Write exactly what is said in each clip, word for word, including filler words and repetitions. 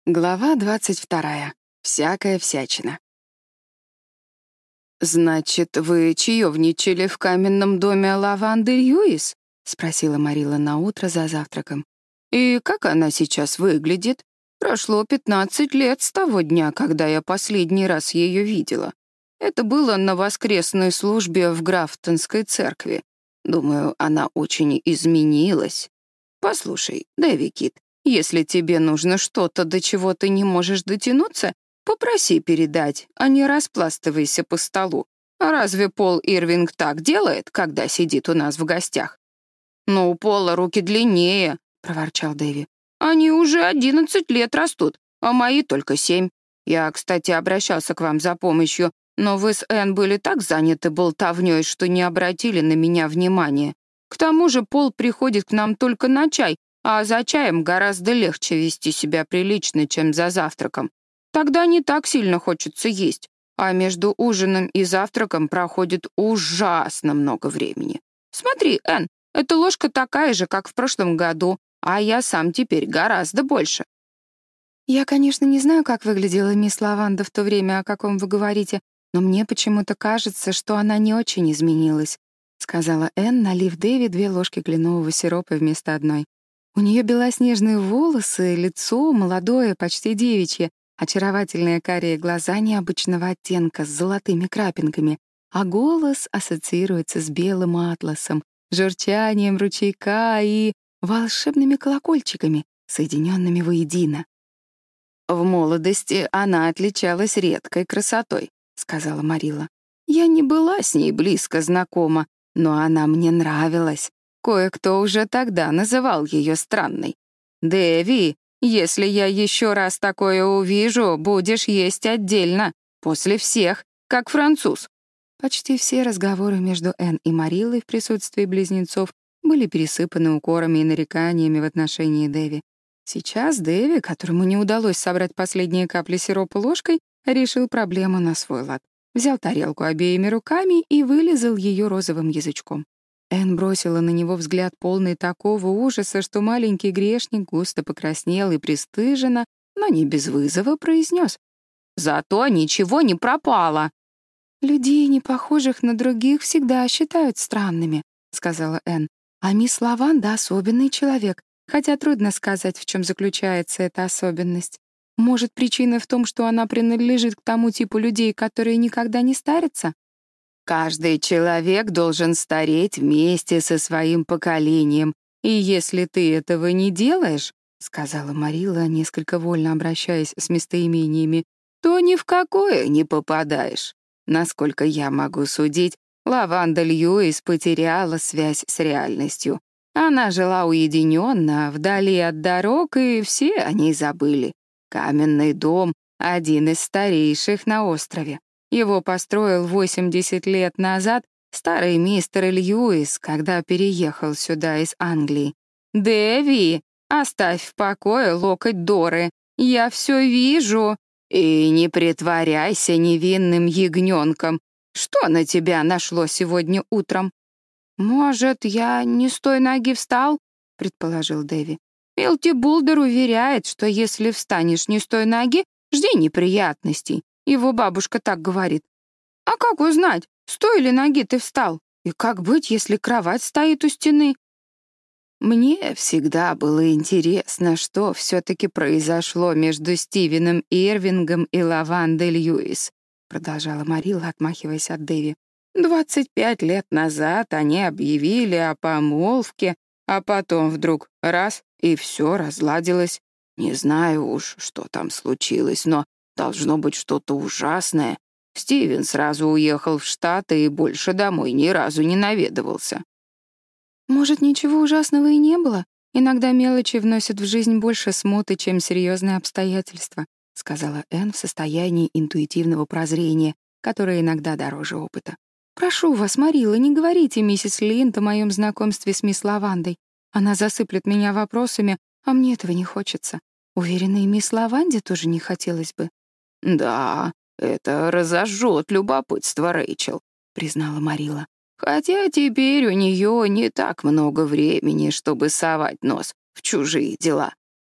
Глава двадцать вторая. Всякая всячина. «Значит, вы чаевничали в каменном доме Лаванды Льюис?» — спросила Марила наутро за завтраком. «И как она сейчас выглядит? Прошло пятнадцать лет с того дня, когда я последний раз ее видела. Это было на воскресной службе в Графтонской церкви. Думаю, она очень изменилась. Послушай, Дэви Кит, если тебе нужно что-то, до чего ты не можешь дотянуться, попроси передать, а не распластывайся по столу. А разве Пол Ирвинг так делает, когда сидит у нас в гостях?» «Но у Пола руки длиннее», — проворчал Дэви. «Они уже одиннадцать лет растут, а мои только семь. Я, кстати, обращался к вам за помощью, но вы с Энн были так заняты болтовнёй, что не обратили на меня внимания. К тому же Пол приходит к нам только на чай, а за чаем гораздо легче вести себя прилично, чем за завтраком. Тогда не так сильно хочется есть, а между ужином и завтраком проходит ужасно много времени. Смотри, Энн, эта ложка такая же, как в прошлом году, а я сам теперь гораздо больше». «Я, конечно, не знаю, как выглядела мисс Лаванда в то время, о каком вы говорите, но мне почему-то кажется, что она не очень изменилась», — сказала Энн, налив Дэви две ложки кленового сиропа вместо одной. У нее белоснежные волосы, лицо молодое, почти девичье, очаровательные карие глаза необычного оттенка с золотыми крапинками, а голос ассоциируется с белым атласом, журчанием ручейка и волшебными колокольчиками, соединенными воедино. «В молодости она отличалась редкой красотой», — сказала Марила. «Я не была с ней близко знакома, но она мне нравилась. Кое-кто уже тогда называл ее странной. Дэви, если я еще раз такое увижу, будешь есть отдельно, после всех, как француз». Почти все разговоры между Энн и Марилой в присутствии близнецов были пересыпаны укорами и нареканиями в отношении Дэви. Сейчас Дэви, которому не удалось собрать последние капли сиропа ложкой, решил проблему на свой лад. Взял тарелку обеими руками и вылизал ее розовым язычком. Энн бросила на него взгляд, полный такого ужаса, что маленький грешник густо покраснел и пристыженно, но не без вызова, произнес: «Зато ничего не пропало». «Людей, не похожих на других, всегда считают странными», — сказала Энн. «А мисс Лаванда — особенный человек, хотя трудно сказать, в чем заключается эта особенность. Может, причина в том, что она принадлежит к тому типу людей, которые никогда не старятся?» «Каждый человек должен стареть вместе со своим поколением, и если ты этого не делаешь, — сказала Марила, несколько вольно обращаясь с местоимениями, — то ни в какое не попадаешь. Насколько я могу судить, Лаванда Льюис потеряла связь с реальностью. Она жила уединенно, вдали от дорог, и все о ней забыли. Каменный дом — один из старейших на острове. Его построил восемьдесят лет назад старый мистер Льюис, когда переехал сюда из Англии. Дэви, оставь в покое локоть Доры. Я все вижу. И не притворяйся невинным ягненком. Что на тебя нашло сегодня утром?» «Может, я не с той ноги встал?» — предположил Дэви. «Милти Булдер уверяет, что если встанешь не с той ноги, жди неприятностей. Его бабушка так говорит. А как узнать, с той ли ноги ты встал? И как быть, если кровать стоит у стены?» «Мне всегда было интересно, что все-таки произошло между Стивеном Ирвингом и Лавандой Льюис», — продолжала Марила, отмахиваясь от Дэви. «Двадцать пять лет назад они объявили о помолвке, а потом вдруг раз — и все разладилось. Не знаю уж, что там случилось, но должно быть что-то ужасное. Стивен сразу уехал в Штаты и больше домой ни разу не наведывался». «Может, ничего ужасного и не было? Иногда мелочи вносят в жизнь больше смуты, чем серьезные обстоятельства», — сказала Энн в состоянии интуитивного прозрения, которое иногда дороже опыта. «Прошу вас, Марила, не говорите миссис Линд о моем знакомстве с мисс Лавандой. Она засыплет меня вопросами, а мне этого не хочется. Уверена, и мисс Лаванде тоже не хотелось бы». «Да, это разожжет любопытство Рэйчел», — признала Марила. «Хотя теперь у нее не так много времени, чтобы совать нос в чужие дела».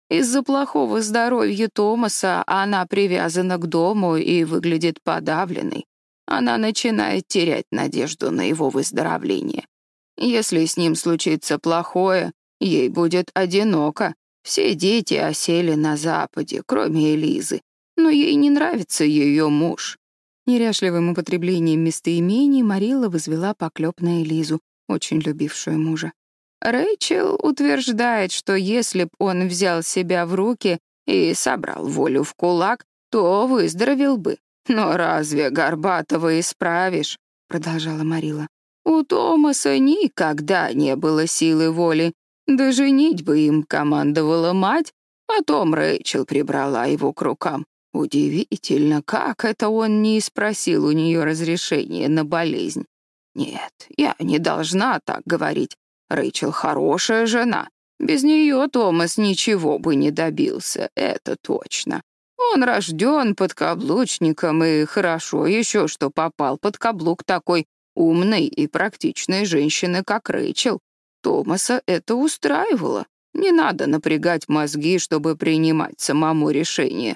Из-за плохого здоровья Томаса она привязана к дому и выглядит подавленной. Она начинает терять надежду на его выздоровление. Если с ним случится плохое, ей будет одиноко. Все дети осели на Западе, кроме Элизы, но ей не нравится ее муж». Неряшливым употреблением местоимений Марилла возвела поклеп на Элизу, очень любившую мужа. Рэйчел утверждает, что если б он взял себя в руки и собрал волю в кулак, то выздоровел бы. «Но разве Горбатова исправишь?» — продолжала Марилла. «У Томаса никогда не было силы воли. Да женить бы им командовала мать, потом Рэйчел прибрала его к рукам. Удивительно, как это он не спросил у нее разрешения на болезнь. Нет, я не должна так говорить. Рэйчел хорошая жена. Без нее Томас ничего бы не добился, это точно. Он рожден подкаблучником, и хорошо еще, что попал под каблук такой умной и практичной женщины, как Рэйчел. Томаса это устраивало. Не надо напрягать мозги, чтобы принимать самому решение.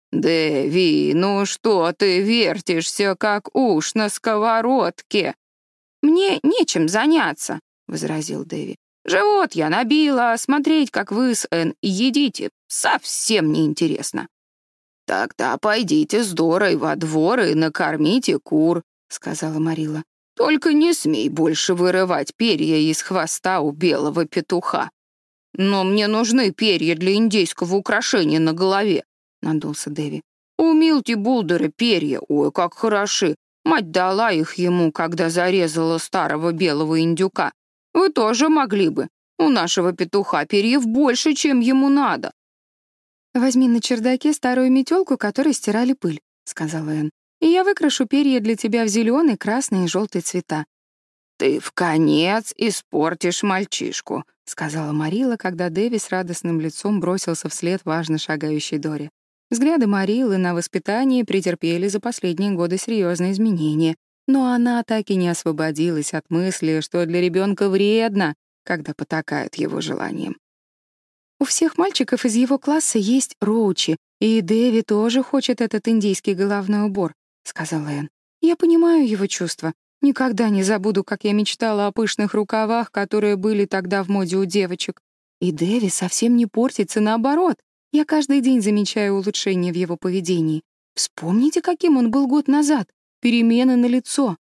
«Дэви, ну что ты вертишься, как уж на сковородке?» «Мне нечем заняться», — возразил Дэви. «Живот я набила, а смотреть, как вы с Энн едите, совсем неинтересно». «Тогда пойдите с Дорой во двор и накормите кур», — сказала Марилла. «Только не смей больше вырывать перья из хвоста у белого петуха». «Но мне нужны перья для индейского украшения на голове», — надулся Дэви. «У Милти Булдера перья, ой, как хороши. Мать дала их ему, когда зарезала старого белого индюка. Вы тоже могли бы. У нашего петуха перьев больше, чем ему надо». «Возьми на чердаке старую метелку, которой стирали пыль», — сказала Энн. «И я выкрашу перья для тебя в зеленый, красный и желтый цвета». «Ты вконец испортишь мальчишку», — сказала Марилла, когда Дэви с радостным лицом бросился вслед важно шагающей Доре. Взгляды Мариллы на воспитание претерпели за последние годы серьезные изменения, но она так и не освободилась от мысли, что для ребенка вредно, когда потакают его желаниям. «У всех мальчиков из его класса есть роучи, и Дэви тоже хочет этот индийский головной убор», — сказала Энн. «Я понимаю его чувства. Никогда не забуду, как я мечтала о пышных рукавах, которые были тогда в моде у девочек. И Дэви совсем не портится, наоборот. Я каждый день замечаю улучшения в его поведении. Вспомните, каким он был год назад. Перемены налицо».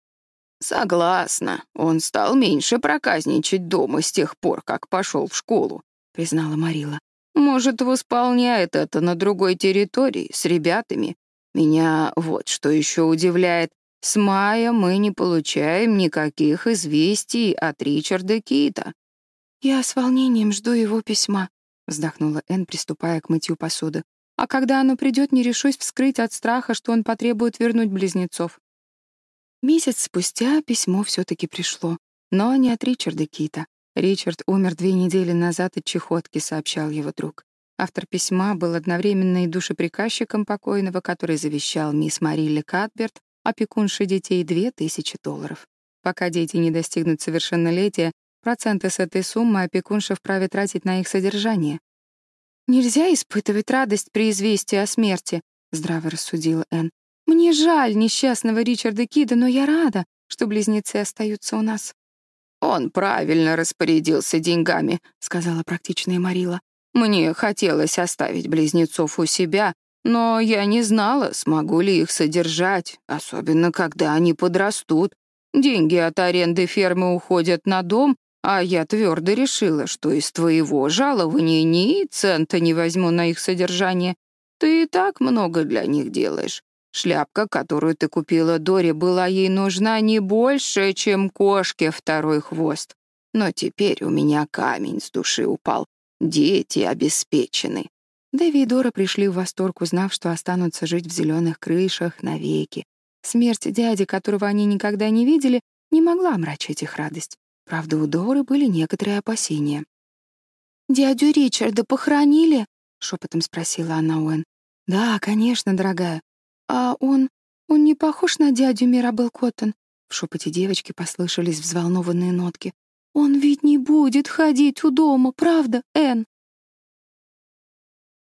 «Согласна. Он стал меньше проказничать дома с тех пор, как пошел в школу», — признала Марилла. «Может, восполняет это на другой территории, с ребятами. Меня вот что еще удивляет. С мая мы не получаем никаких известий от Ричарда Кита». «Я с волнением жду его письма», — вздохнула Энн, приступая к мытью посуды. «А когда оно придет, не решусь вскрыть от страха, что он потребует вернуть близнецов». Месяц спустя письмо все-таки пришло, но не от Ричарда Кита. Ричард умер две недели назад от чехотки, сообщал его друг. Автор письма был одновременно и душеприказчиком покойного, который завещал мисс Марилле Катберт, опекунше детей, две тысячи долларов. Пока дети не достигнут совершеннолетия, проценты с этой суммы опекунша вправе тратить на их содержание. «Нельзя испытывать радость при известии о смерти», — здраво рассудила Энн. «Мне жаль несчастного Ричарда Кида, но я рада, что близнецы остаются у нас». «Он правильно распорядился деньгами», — сказала практичная Марилла. «Мне хотелось оставить близнецов у себя, но я не знала, смогу ли их содержать, особенно когда они подрастут. Деньги от аренды фермы уходят на дом, а я твердо решила, что из твоего жалования ни цента не возьму на их содержание. Ты и так много для них делаешь. Шляпка, которую ты купила Доре, была ей нужна не больше, чем кошке второй хвост. Но теперь у меня камень с души упал. Дети обеспечены». Дэви и Дора пришли в восторг, узнав, что останутся жить в зеленых крышах навеки. Смерть дяди, которого они никогда не видели, не могла омрачить их радость. Правда, у Доры были некоторые опасения. «Дядю Ричарда похоронили?» — шепотом спросила она у Энн. «Да, конечно, дорогая. А он... он не похож на дядю Мирабель Коттон?» В шепоте девочки послышались взволнованные нотки. «Он ведь не будет ходить у дома, правда, Энн?»